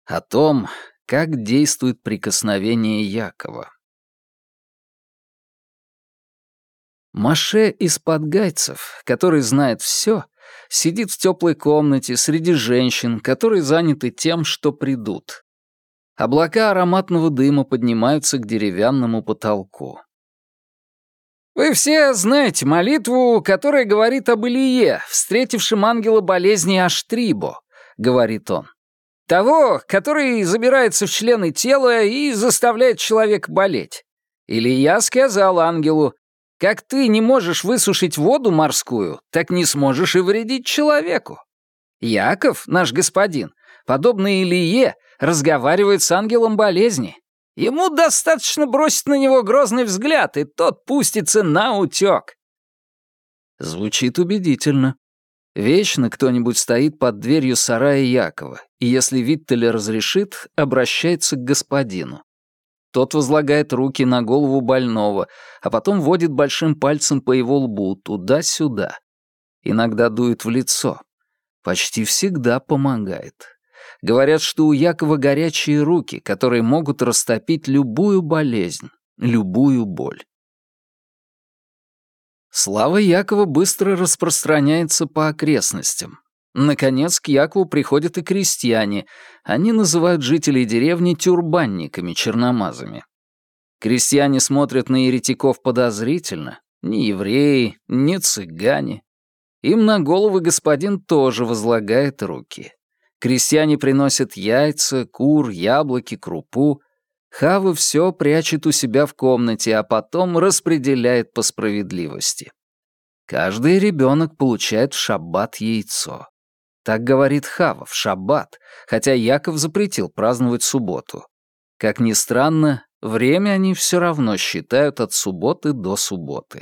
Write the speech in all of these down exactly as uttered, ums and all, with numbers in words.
О том, как действует прикосновение Якова. Моше из Подгайцев, который знает все, сидит в теплой комнате среди женщин, которые заняты тем, что придут. Облака ароматного дыма поднимаются к деревянному потолку. «Вы все знаете молитву, которая говорит об Илие, встретившем ангела болезни Аштрибо», — говорит он. «Того, который забирается в члены тела и заставляет человека болеть. Илия сказал ангелу: как ты не можешь высушить воду морскую, так не сможешь и вредить человеку. Яков, наш господин, подобно Илие, разговаривает с ангелом болезни. Ему достаточно бросить на него грозный взгляд, и тот пустится наутёк». Звучит убедительно. Вечно кто-нибудь стоит под дверью сарая Якова, и если Виттель разрешит, обращается к господину. Тот возлагает руки на голову больного, а потом водит большим пальцем по его лбу туда-сюда. Иногда дует в лицо. Почти всегда помогает. Говорят, что у Якова горячие руки, которые могут растопить любую болезнь, любую боль. Слава Якова быстро распространяется по окрестностям. Наконец, к Якову приходят и крестьяне. Они называют жителей деревни тюрбанниками, черномазами. Крестьяне смотрят на еретиков подозрительно. Ни евреи, ни цыгане. Им на головы господин тоже возлагает руки. Крестьяне приносят яйца, кур, яблоки, крупу. Хава все прячет у себя в комнате, а потом распределяет по справедливости. Каждый ребенок получает в шаббат яйцо. Так говорит Хава, в шаббат, хотя Яков запретил праздновать субботу. Как ни странно, время они все равно считают от субботы до субботы.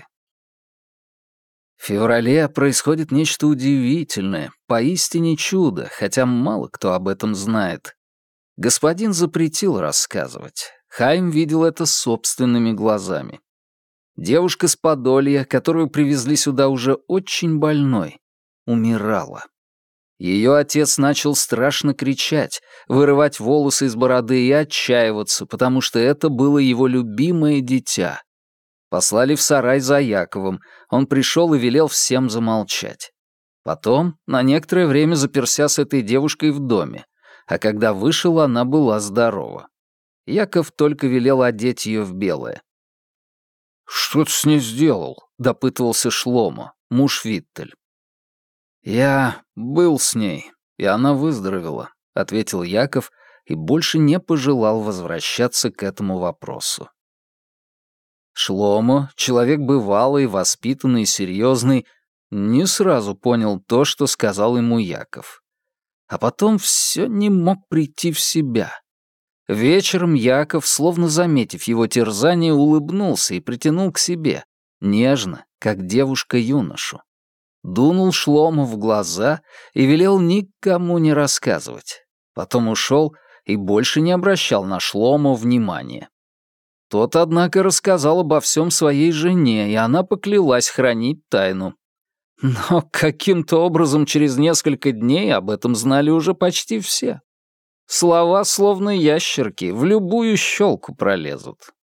В феврале происходит нечто удивительное, поистине чудо, хотя мало кто об этом знает. Господин запретил рассказывать. Хайм видел это собственными глазами. Девушка с Подолья, которую привезли сюда уже очень больной, умирала. Ее отец начал страшно кричать, вырывать волосы из бороды и отчаиваться, потому что это было его любимое дитя. Послали в сарай за Яковом, он пришел и велел всем замолчать. Потом на некоторое время заперся с этой девушкой в доме, а когда вышел, она была здорова. Яков только велел одеть ее в белое. «Что ты с ней сделал?» — допытывался Шломо, муж Виттель. «Я был с ней, и она выздоровела», — ответил Яков и больше не пожелал возвращаться к этому вопросу. Шломо, человек бывалый, воспитанный и серьезный, не сразу понял то, что сказал ему Яков. А потом все не мог прийти в себя. Вечером Яков, словно заметив его терзание, улыбнулся и притянул к себе, нежно, как девушка юношу. Дунул Шлому в глаза и велел никому не рассказывать. Потом ушел и больше не обращал на Шлому внимания. Тот, однако, рассказал обо всем своей жене, и она поклялась хранить тайну. Но каким-то образом через несколько дней об этом знали уже почти все. Слова, словно ящерки, в любую щелку пролезут.